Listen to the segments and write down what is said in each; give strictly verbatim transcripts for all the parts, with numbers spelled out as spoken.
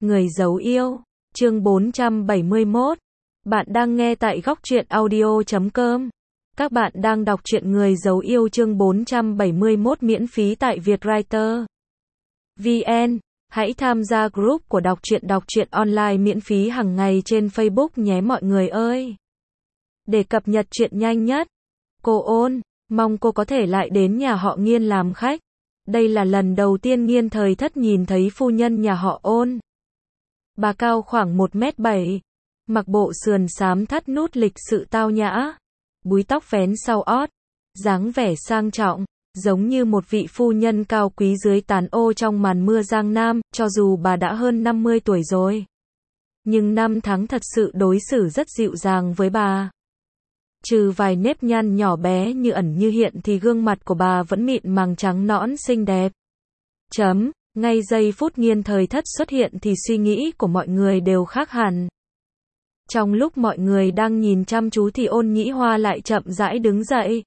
Người giấu yêu, chương bốn trăm bảy mươi mốt. Bạn đang nghe tại góc truyện audio chấm com. Các bạn đang đọc truyện Người giấu yêu chương bốn trăm bảy mươi mốt miễn phí tại Vietwriter vê en. Hãy tham gia group của đọc truyện đọc truyện online miễn phí hàng ngày trên Facebook nhé mọi người ơi. Để cập nhật truyện nhanh nhất, cô Ôn, mong cô có thể lại đến nhà họ Nghiên làm khách. Đây là lần đầu tiên Nghiên Thời Thất nhìn thấy phu nhân nhà họ Ôn. Bà cao khoảng một mét bảy, mặc bộ sườn xám thắt nút lịch sự tao nhã, búi tóc vén sau ót, dáng vẻ sang trọng, giống như một vị phu nhân cao quý dưới tán ô trong màn mưa Giang Nam, cho dù bà đã hơn năm mươi tuổi rồi. Nhưng năm tháng thật sự đối xử rất dịu dàng với bà. Trừ vài nếp nhăn nhỏ bé như ẩn như hiện thì gương mặt của bà vẫn mịn màng trắng nõn xinh đẹp. Chấm, ngay giây phút Nghiên Thời Thất xuất hiện thì suy nghĩ của mọi người đều khác hẳn. Trong lúc mọi người đang nhìn chăm chú thì Ôn Nhĩ Hoa lại chậm rãi đứng dậy.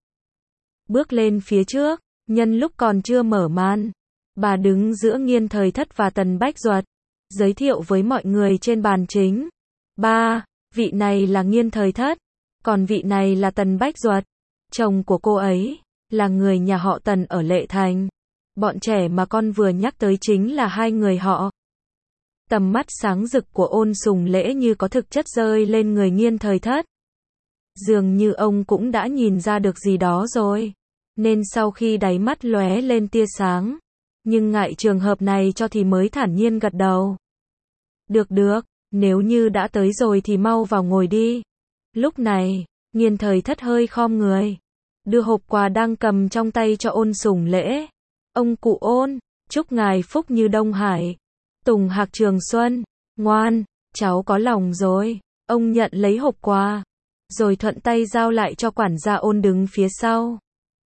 Bước lên phía trước, nhân lúc còn chưa mở màn. Bà đứng giữa Nghiên Thời Thất và Tần Bách Duật, giới thiệu với mọi người trên bàn chính. Ba, vị này là Nghiên Thời Thất, còn vị này là Tần Bách Duật, chồng của cô ấy, là người nhà họ Tần ở Lệ Thành. Bọn trẻ mà con vừa nhắc tới chính là hai người họ. Tầm mắt sáng rực của Ôn Sùng Lễ như có thực chất rơi lên người Nghiên Thời Thất. Dường như ông cũng đã nhìn ra được gì đó rồi, nên sau khi đáy mắt lóe lên tia sáng, nhưng ngại trường hợp này cho thì mới thản nhiên gật đầu. Được được, nếu như đã tới rồi thì mau vào ngồi đi. Lúc này, Nghiên Thời Thất hơi khom người, đưa hộp quà đang cầm trong tay cho Ôn Sùng Lễ. Ông cụ Ôn, chúc ngài phúc như Đông Hải, tùng hạc trường xuân, ngoan, cháu có lòng rồi. Ông nhận lấy hộp quà, rồi thuận tay giao lại cho quản gia Ôn đứng phía sau.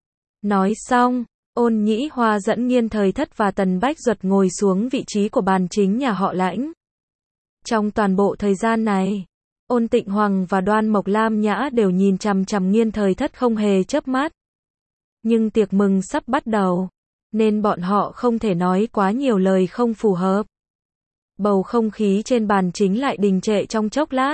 Nói xong, Ôn Nhĩ Hoa dẫn Nghiên Thời Thất và Tần Bách Duật ngồi xuống vị trí của bàn chính nhà họ Lãnh. Trong toàn bộ thời gian này, Ôn Tịnh Hoàng và Đoan Mộc Lam Nhã đều nhìn chằm chằm Nghiên Thời Thất không hề chớp mắt. Nhưng tiệc mừng sắp bắt đầu, nên bọn họ không thể nói quá nhiều lời không phù hợp. Bầu không khí trên bàn chính lại đình trệ trong chốc lát.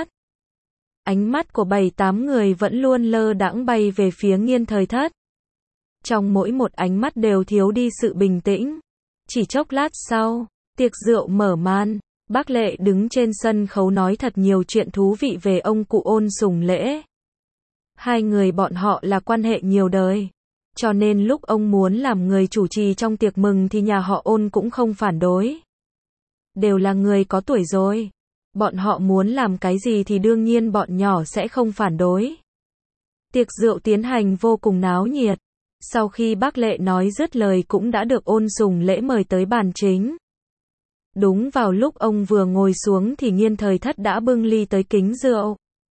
Ánh mắt của bảy tám người vẫn luôn lơ đãng bay về phía Nghiên Thời Thất. Trong mỗi một ánh mắt đều thiếu đi sự bình tĩnh. Chỉ chốc lát sau, tiệc rượu mở màn. Bác Lệ đứng trên sân khấu nói thật nhiều chuyện thú vị về ông cụ Ôn Sùng Lễ. Hai người bọn họ là quan hệ nhiều đời, cho nên lúc ông muốn làm người chủ trì trong tiệc mừng thì nhà họ Ôn cũng không phản đối. Đều là người có tuổi rồi, bọn họ muốn làm cái gì thì đương nhiên bọn nhỏ sẽ không phản đối. Tiệc rượu tiến hành vô cùng náo nhiệt. Sau khi bác Lệ nói dứt lời cũng đã được Ôn Sùng Lễ mời tới bàn chính. Đúng vào lúc ông vừa ngồi xuống thì Nghiên Thời Thất đã bưng ly tới kính rượu.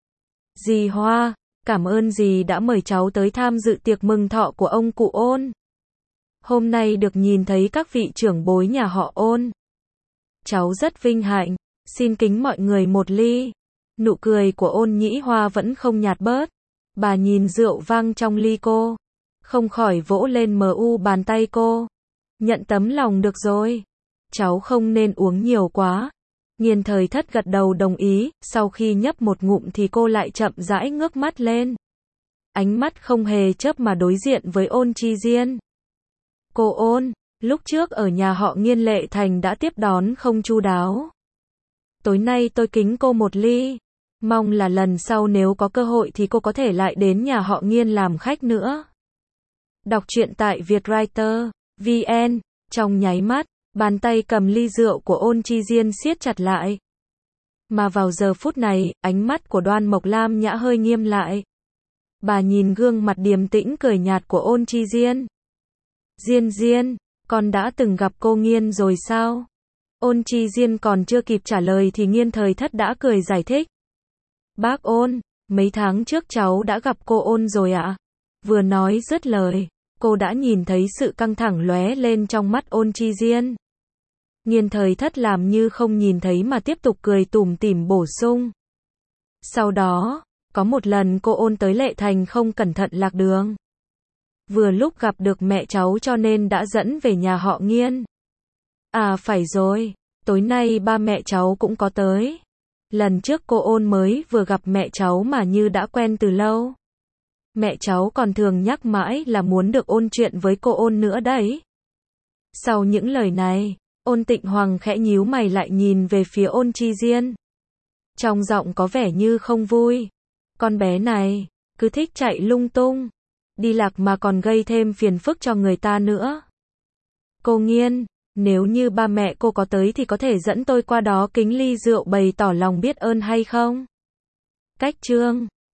Dì Hoa, cảm ơn dì đã mời cháu tới tham dự tiệc mừng thọ của ông cụ Ôn. Hôm nay được nhìn thấy các vị trưởng bối nhà họ Ôn, cháu rất vinh hạnh, xin kính mọi người một ly. Nụ cười của Ôn Nhĩ Hoa vẫn không nhạt bớt. Bà nhìn rượu vang trong ly cô, không khỏi vỗ lên mu bàn tay cô. Nhận tấm lòng được rồi, cháu không nên uống nhiều quá. Nghiên Thời Thất gật đầu đồng ý, sau khi nhấp một ngụm thì cô lại chậm rãi ngước mắt lên. Ánh mắt không hề chớp mà đối diện với Ôn Chi Diên. Cô Ôn, lúc trước ở nhà họ Nghiên Lệ Thành đã tiếp đón không chu đáo. Tối nay tôi kính cô một ly. Mong là lần sau nếu có cơ hội thì cô có thể lại đến nhà họ Nghiên làm khách nữa. Đọc truyện tại Vietwriter vê en. Trong nháy mắt, bàn tay cầm ly rượu của Ôn Chi Diên siết chặt lại. Mà vào giờ phút này, ánh mắt của Đoan Mộc Lam Nhã hơi nghiêm lại. Bà nhìn gương mặt điềm tĩnh cười nhạt của Ôn Chi Diên. Diên Diên, con đã từng gặp cô Nghiên rồi sao? Ôn Chi Diên còn chưa kịp trả lời thì Nghiên Thời Thất đã cười giải thích. Bác Ôn, mấy tháng trước cháu đã gặp cô Ôn rồi ạ. À? Vừa nói dứt lời, cô đã nhìn thấy sự căng thẳng lóe lên trong mắt Ôn Chi Diên. Nghiên Thời Thất làm như không nhìn thấy mà tiếp tục cười tủm tỉm bổ sung. Sau đó, có một lần cô Ôn tới Lệ Thành không cẩn thận lạc đường. Vừa lúc gặp được mẹ cháu cho nên đã dẫn về nhà họ Nghiên. À phải rồi, Tối nay ba mẹ cháu cũng có tới. Lần trước cô ôn mới vừa gặp mẹ cháu mà như đã quen từ lâu. Mẹ cháu còn thường nhắc mãi là muốn được ôn chuyện với cô ôn nữa đấy. Sau những lời này, Ôn Tịnh Hoàng khẽ nhíu mày lại nhìn về phía Ôn Chi Diên. Trong giọng có vẻ như không vui. Con bé này, cứ thích chạy lung tung. Đi lạc mà còn gây thêm phiền phức cho người ta nữa. Cô Nghiên, nếu như ba mẹ cô có tới thì có thể dẫn tôi qua đó kính ly rượu bày tỏ lòng biết ơn hay không? Cách chương